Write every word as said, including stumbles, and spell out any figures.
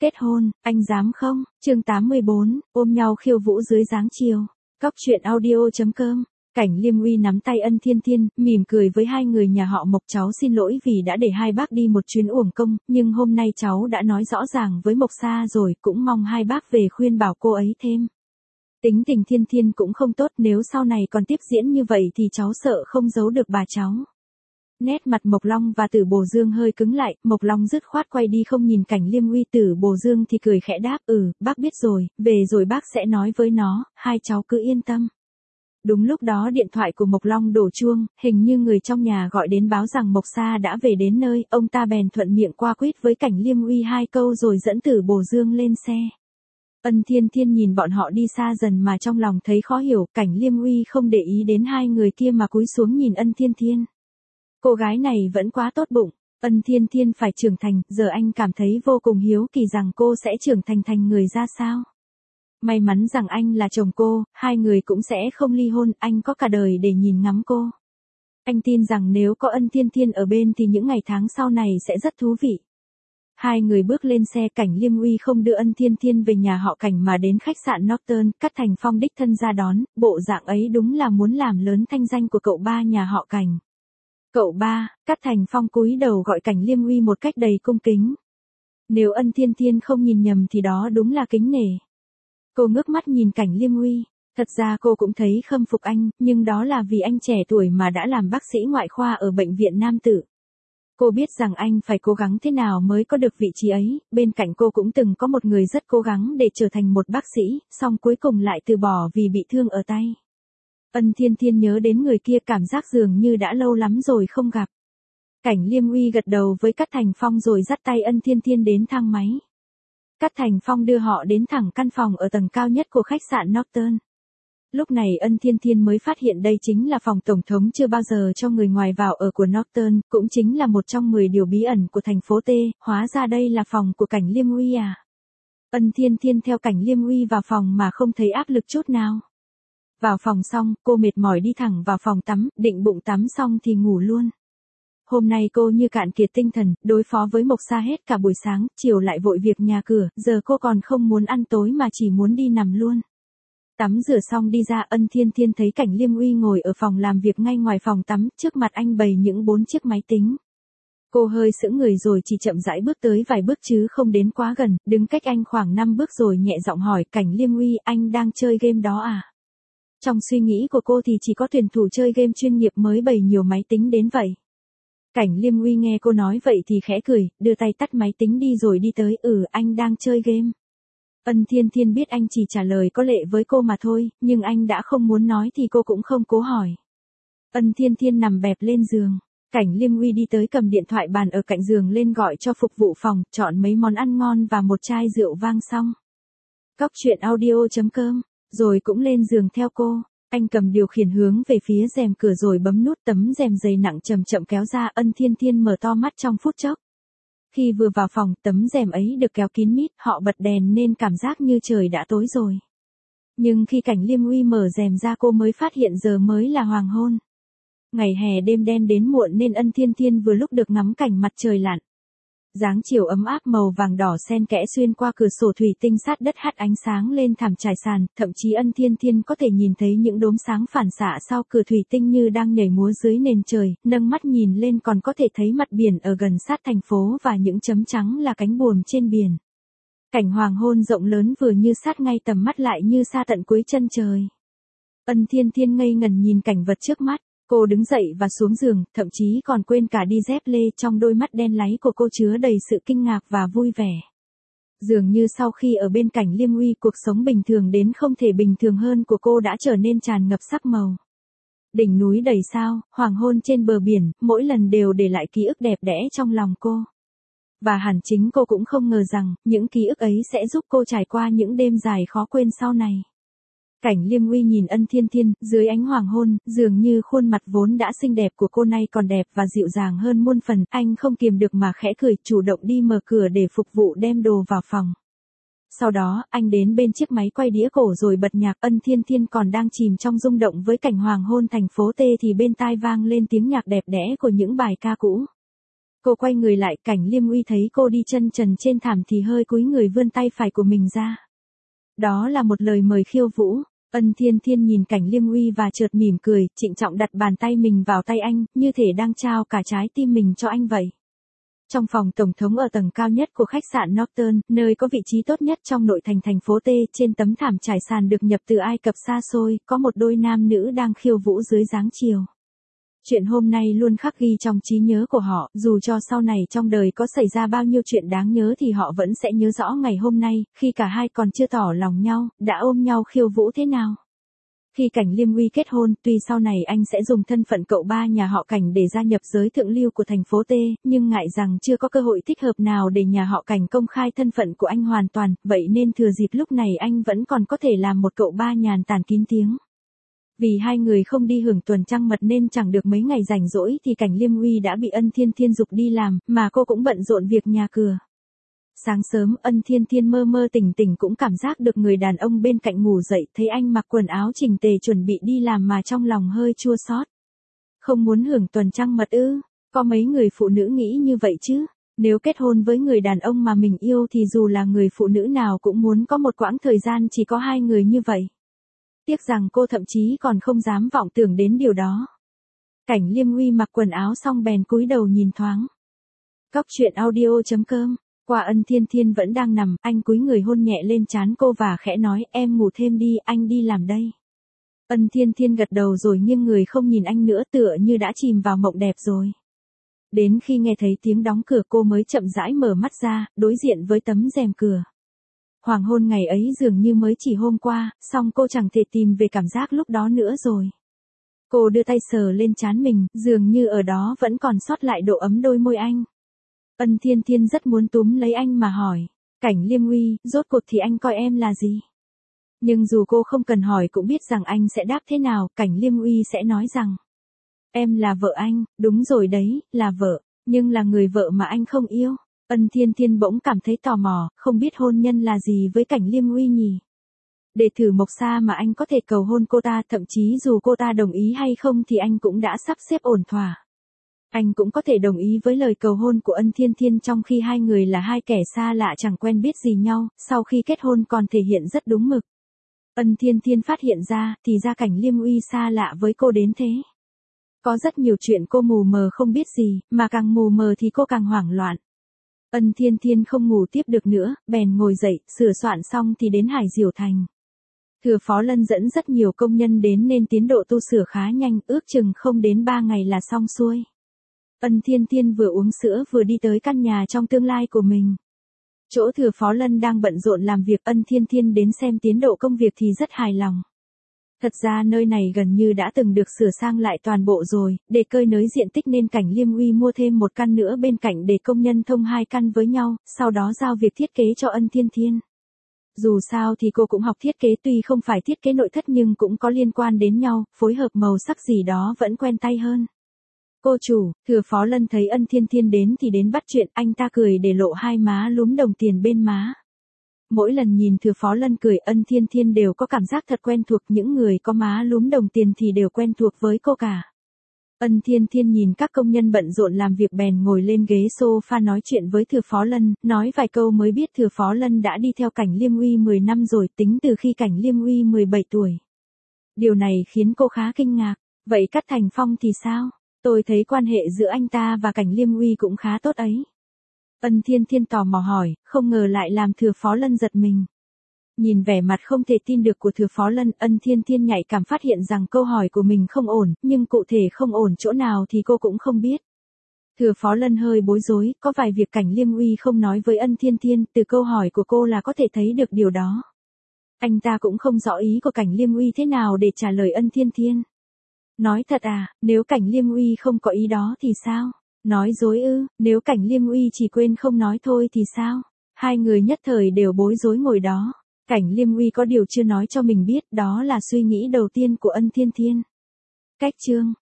Kết hôn, anh dám không? Chương tám mươi bốn, ôm nhau khiêu vũ dưới dáng chiều. Cóc truyện audio chấm com. Cảnh Liêm Uy nắm tay Ân Thiên Thiên, mỉm cười với hai người nhà họ Mộc. Cháu xin lỗi vì đã để hai bác đi một chuyến uổng công, nhưng hôm nay cháu đã nói rõ ràng với Mộc Sa rồi, cũng mong hai bác về khuyên bảo cô ấy thêm. Tính tình Thiên Thiên cũng không tốt, nếu sau này còn tiếp diễn như vậy thì cháu sợ không giấu được bà cháu. Nét mặt Mộc Long và Tử Bồ Dương hơi cứng lại, Mộc Long dứt khoát quay đi không nhìn Cảnh Liêm Uy. Tử Bồ Dương thì cười khẽ đáp, ừ, bác biết rồi, về rồi bác sẽ nói với nó, hai cháu cứ yên tâm. Đúng lúc đó điện thoại của Mộc Long đổ chuông, hình như người trong nhà gọi đến báo rằng Mộc Sa đã về đến nơi, ông ta bèn thuận miệng qua quýt với Cảnh Liêm Uy hai câu rồi dẫn Tử Bồ Dương lên xe. Ân Thiên Thiên nhìn bọn họ đi xa dần mà trong lòng thấy khó hiểu, Cảnh Liêm Uy không để ý đến hai người kia mà cúi xuống nhìn Ân Thiên Thiên. Cô gái này vẫn quá tốt bụng, Ân Thiên Thiên phải trưởng thành, giờ anh cảm thấy vô cùng hiếu kỳ rằng cô sẽ trưởng thành thành người ra sao. May mắn rằng anh là chồng cô, hai người cũng sẽ không ly hôn, anh có cả đời để nhìn ngắm cô. Anh tin rằng nếu có Ân Thiên Thiên ở bên thì những ngày tháng sau này sẽ rất thú vị. Hai người bước lên xe, Cảnh Liêm Uy không đưa Ân Thiên Thiên về nhà họ Cảnh mà đến khách sạn Norton, Cát Thành Phong đích thân ra đón, bộ dạng ấy đúng là muốn làm lớn thanh danh của cậu ba nhà họ Cảnh. Cậu ba, Cát Thành Phong cúi đầu gọi Cảnh Liêm Uy một cách đầy cung kính. Nếu Ân Thiên Thiên không nhìn nhầm thì đó đúng là kính nể. Cô ngước mắt nhìn Cảnh Liêm Uy, thật ra cô cũng thấy khâm phục anh, nhưng đó là vì anh trẻ tuổi mà đã làm bác sĩ ngoại khoa ở bệnh viện Nam Tử. Cô biết rằng anh phải cố gắng thế nào mới có được vị trí ấy, bên cạnh cô cũng từng có một người rất cố gắng để trở thành một bác sĩ, song cuối cùng lại từ bỏ vì bị thương ở tay. Ân Thiên Thiên nhớ đến người kia, cảm giác dường như đã lâu lắm rồi không gặp. Cảnh Liêm Uy gật đầu với Cát Thành Phong rồi dắt tay Ân Thiên Thiên đến thang máy. Cát Thành Phong đưa họ đến thẳng căn phòng ở tầng cao nhất của khách sạn Norton. Lúc này Ân Thiên Thiên mới phát hiện đây chính là phòng tổng thống chưa bao giờ cho người ngoài vào ở của Norton, cũng chính là một trong mười điều bí ẩn của thành phố T, hóa ra đây là phòng của Cảnh Liêm Uy à. Ân Thiên Thiên theo Cảnh Liêm Uy vào phòng mà không thấy áp lực chút nào. Vào phòng xong, cô mệt mỏi đi thẳng vào phòng tắm, định bụng tắm xong thì ngủ luôn. Hôm nay cô như cạn kiệt tinh thần, đối phó với Mộc Sa hết cả buổi sáng, chiều lại vội việc nhà cửa, giờ cô còn không muốn ăn tối mà chỉ muốn đi nằm luôn. Tắm rửa xong đi ra, Ân Thiên Thiên thấy Cảnh Liêm Uy ngồi ở phòng làm việc ngay ngoài phòng tắm, trước mặt anh bày những bốn chiếc máy tính. Cô hơi sững người rồi chỉ chậm rãi bước tới vài bước chứ không đến quá gần, đứng cách anh khoảng năm bước rồi nhẹ giọng hỏi, Cảnh Liêm Uy, anh đang chơi game đó à? Trong suy nghĩ của cô thì chỉ có tuyển thủ chơi game chuyên nghiệp mới bày nhiều máy tính đến vậy. Cảnh Liêm Uy nghe cô nói vậy thì khẽ cười, đưa tay tắt máy tính đi rồi đi tới, ừ, anh đang chơi game. Ân Thiên Thiên biết anh chỉ trả lời có lệ với cô mà thôi, nhưng anh đã không muốn nói thì cô cũng không cố hỏi. Ân Thiên Thiên nằm bẹp lên giường. Cảnh Liêm Uy đi tới cầm điện thoại bàn ở cạnh giường lên gọi cho phục vụ phòng, chọn mấy món ăn ngon và một chai rượu vang xong. Cóc truyện audio chấm com, rồi cũng lên giường theo cô. Anh cầm điều khiển hướng về phía rèm cửa rồi bấm nút, tấm rèm dày nặng chậm chậm kéo ra. Ân Thiên Thiên mở to mắt trong phút chốc. Khi vừa vào phòng, tấm rèm ấy được kéo kín mít, họ bật đèn nên cảm giác như trời đã tối rồi. Nhưng khi Cảnh Liêm Uy mở rèm ra cô mới phát hiện giờ mới là hoàng hôn. Ngày hè đêm đen đến muộn nên Ân Thiên Thiên vừa lúc được ngắm cảnh mặt trời lặn. Dáng chiều ấm áp màu vàng đỏ xen kẽ xuyên qua cửa sổ thủy tinh sát đất hắt ánh sáng lên thảm trải sàn, thậm chí Ân Thiên Thiên có thể nhìn thấy những đốm sáng phản xạ sau cửa thủy tinh như đang nhảy múa dưới nền trời, nâng mắt nhìn lên còn có thể thấy mặt biển ở gần sát thành phố và những chấm trắng là cánh buồm trên biển. Cảnh hoàng hôn rộng lớn vừa như sát ngay tầm mắt lại như xa tận cuối chân trời. Ân Thiên Thiên ngây ngần nhìn cảnh vật trước mắt. Cô đứng dậy và xuống giường, thậm chí còn quên cả đi dép lê, trong đôi mắt đen láy của cô chứa đầy sự kinh ngạc và vui vẻ. Dường như sau khi ở bên Cảnh Liêm Uy, cuộc sống bình thường đến không thể bình thường hơn của cô đã trở nên tràn ngập sắc màu. Đỉnh núi đầy sao, hoàng hôn trên bờ biển, mỗi lần đều để lại ký ức đẹp đẽ trong lòng cô. Và hẳn chính cô cũng không ngờ rằng, những ký ức ấy sẽ giúp cô trải qua những đêm dài khó quên sau này. Cảnh Liêm Uy nhìn Ân Thiên Thiên, dưới ánh hoàng hôn, dường như khuôn mặt vốn đã xinh đẹp của cô nay còn đẹp và dịu dàng hơn muôn phần, anh không kiềm được mà khẽ cười, chủ động đi mở cửa để phục vụ đem đồ vào phòng. Sau đó, anh đến bên chiếc máy quay đĩa cổ rồi bật nhạc. Ân Thiên Thiên còn đang chìm trong rung động với cảnh hoàng hôn thành phố T thì bên tai vang lên tiếng nhạc đẹp đẽ của những bài ca cũ. Cô quay người lại, Cảnh Liêm Uy thấy cô đi chân trần trên thảm thì hơi cúi người vươn tay phải của mình ra. Đó là một lời mời khiêu vũ. Ân Thiên Thiên nhìn Cảnh Liêm Uy và chợt mỉm cười, trịnh trọng đặt bàn tay mình vào tay anh, như thể đang trao cả trái tim mình cho anh vậy. Trong phòng tổng thống ở tầng cao nhất của khách sạn Norton, nơi có vị trí tốt nhất trong nội thành thành phố T, trên tấm thảm trải sàn được nhập từ Ai Cập xa xôi, có một đôi nam nữ đang khiêu vũ dưới dáng chiều. Chuyện hôm nay luôn khắc ghi trong trí nhớ của họ, dù cho sau này trong đời có xảy ra bao nhiêu chuyện đáng nhớ thì họ vẫn sẽ nhớ rõ ngày hôm nay, khi cả hai còn chưa tỏ lòng nhau, đã ôm nhau khiêu vũ thế nào. Khi Cảnh Liêm Uy kết hôn, tuy sau này anh sẽ dùng thân phận cậu ba nhà họ Cảnh để gia nhập giới thượng lưu của thành phố T, nhưng ngại rằng chưa có cơ hội thích hợp nào để nhà họ Cảnh công khai thân phận của anh hoàn toàn, vậy nên thừa dịp lúc này anh vẫn còn có thể làm một cậu ba nhàn tản kín tiếng. Vì hai người không đi hưởng tuần trăng mật nên chẳng được mấy ngày rảnh rỗi thì Cảnh Liêm Uy đã bị Ân Thiên Thiên giục đi làm, mà cô cũng bận rộn việc nhà cửa. Sáng sớm Ân Thiên Thiên mơ mơ tỉnh tỉnh cũng cảm giác được người đàn ông bên cạnh ngủ dậy, thấy anh mặc quần áo chỉnh tề chuẩn bị đi làm mà trong lòng hơi chua xót. Không muốn hưởng tuần trăng mật ư? Có mấy người phụ nữ nghĩ như vậy chứ? Nếu kết hôn với người đàn ông mà mình yêu thì dù là người phụ nữ nào cũng muốn có một quãng thời gian chỉ có hai người như vậy. Tiếc rằng cô thậm chí còn không dám vọng tưởng đến điều đó. Cảnh Liêm Uy mặc quần áo xong bèn cúi đầu nhìn thoáng. Cóc truyện audio chấm com. Qua Ân Thiên Thiên vẫn đang nằm, anh cúi người hôn nhẹ lên trán cô và khẽ nói, em ngủ thêm đi, anh đi làm đây. Ân Thiên Thiên gật đầu rồi nghiêng người không nhìn anh nữa, tựa như đã chìm vào mộng đẹp rồi. Đến khi nghe thấy tiếng đóng cửa cô mới chậm rãi mở mắt ra, đối diện với tấm rèm cửa. Hoàng hôn ngày ấy dường như mới chỉ hôm qua, song cô chẳng thể tìm về cảm giác lúc đó nữa rồi. Cô đưa tay sờ lên trán mình, dường như ở đó vẫn còn sót lại độ ấm đôi môi anh. Ân Thiên Thiên rất muốn túm lấy anh mà hỏi, Cảnh Liêm Uy, rốt cuộc thì anh coi em là gì? Nhưng dù cô không cần hỏi cũng biết rằng anh sẽ đáp thế nào, Cảnh Liêm Uy sẽ nói rằng, em là vợ anh, đúng rồi đấy, là vợ, nhưng là người vợ mà anh không yêu. Ân Thiên Thiên bỗng cảm thấy tò mò, không biết hôn nhân là gì với Cảnh Liêm Uy nhỉ? Để thử Mộc Sa mà anh có thể cầu hôn cô ta, thậm chí dù cô ta đồng ý hay không thì anh cũng đã sắp xếp ổn thỏa. Anh cũng có thể đồng ý với lời cầu hôn của Ân Thiên Thiên trong khi hai người là hai kẻ xa lạ chẳng quen biết gì nhau, sau khi kết hôn còn thể hiện rất đúng mực. Ân Thiên Thiên phát hiện ra, thì ra Cảnh Liêm Uy xa lạ với cô đến thế. Có rất nhiều chuyện cô mù mờ không biết gì, mà càng mù mờ thì cô càng hoảng loạn. Ân Thiên Thiên không ngủ tiếp được nữa, bèn ngồi dậy, sửa soạn xong thì đến Hải Diểu Thành. Thừa Phó Lân dẫn rất nhiều công nhân đến nên tiến độ tu sửa khá nhanh, ước chừng không đến ba ngày là xong xuôi. Ân Thiên Thiên vừa uống sữa vừa đi tới căn nhà trong tương lai của mình. Chỗ Thừa Phó Lân đang bận rộn làm việc, Ân Thiên Thiên đến xem tiến độ công việc thì rất hài lòng. Thật ra nơi này gần như đã từng được sửa sang lại toàn bộ rồi, để cơi nới diện tích nên Cảnh Liêm Uy mua thêm một căn nữa bên cạnh để công nhân thông hai căn với nhau, sau đó giao việc thiết kế cho Ân Thiên Thiên. Dù sao thì cô cũng học thiết kế, tuy không phải thiết kế nội thất nhưng cũng có liên quan đến nhau, phối hợp màu sắc gì đó vẫn quen tay hơn. Cô chủ, Thừa Phó Lân thấy Ân Thiên Thiên đến thì đến bắt chuyện, anh ta cười để lộ hai má lúm đồng tiền bên má. Mỗi lần nhìn Thừa Phó Lân cười, Ân Thiên Thiên đều có cảm giác thật quen thuộc, những người có má lúm đồng tiền thì đều quen thuộc với cô cả. Ân Thiên Thiên nhìn các công nhân bận rộn làm việc bèn ngồi lên ghế sofa nói chuyện với Thừa Phó Lân, nói vài câu mới biết Thừa Phó Lân đã đi theo Cảnh Liêm Uy mười năm rồi, tính từ khi Cảnh Liêm Uy mười bảy tuổi. Điều này khiến cô khá kinh ngạc, vậy Cát Thành Phong thì sao? Tôi thấy quan hệ giữa anh ta và Cảnh Liêm Uy cũng khá tốt ấy. Ân Thiên Thiên tò mò hỏi, không ngờ lại làm Thừa Phó Lân giật mình. Nhìn vẻ mặt không thể tin được của Thừa Phó Lân, Ân Thiên Thiên nhạy cảm phát hiện rằng câu hỏi của mình không ổn, nhưng cụ thể không ổn chỗ nào thì cô cũng không biết. Thừa Phó Lân hơi bối rối, có vài việc Cảnh Liêm Uy không nói với Ân Thiên Thiên, từ câu hỏi của cô là có thể thấy được điều đó. Anh ta cũng không rõ ý của Cảnh Liêm Uy thế nào để trả lời Ân Thiên Thiên. Nói thật à, nếu Cảnh Liêm Uy không có ý đó thì sao? Nói dối ư, nếu Cảnh Liêm Uy chỉ quên không nói thôi thì sao? Hai người nhất thời đều bối rối ngồi đó. Cảnh Liêm Uy có điều chưa nói cho mình biết, đó là suy nghĩ đầu tiên của Ân Thiên Thiên. Cách chương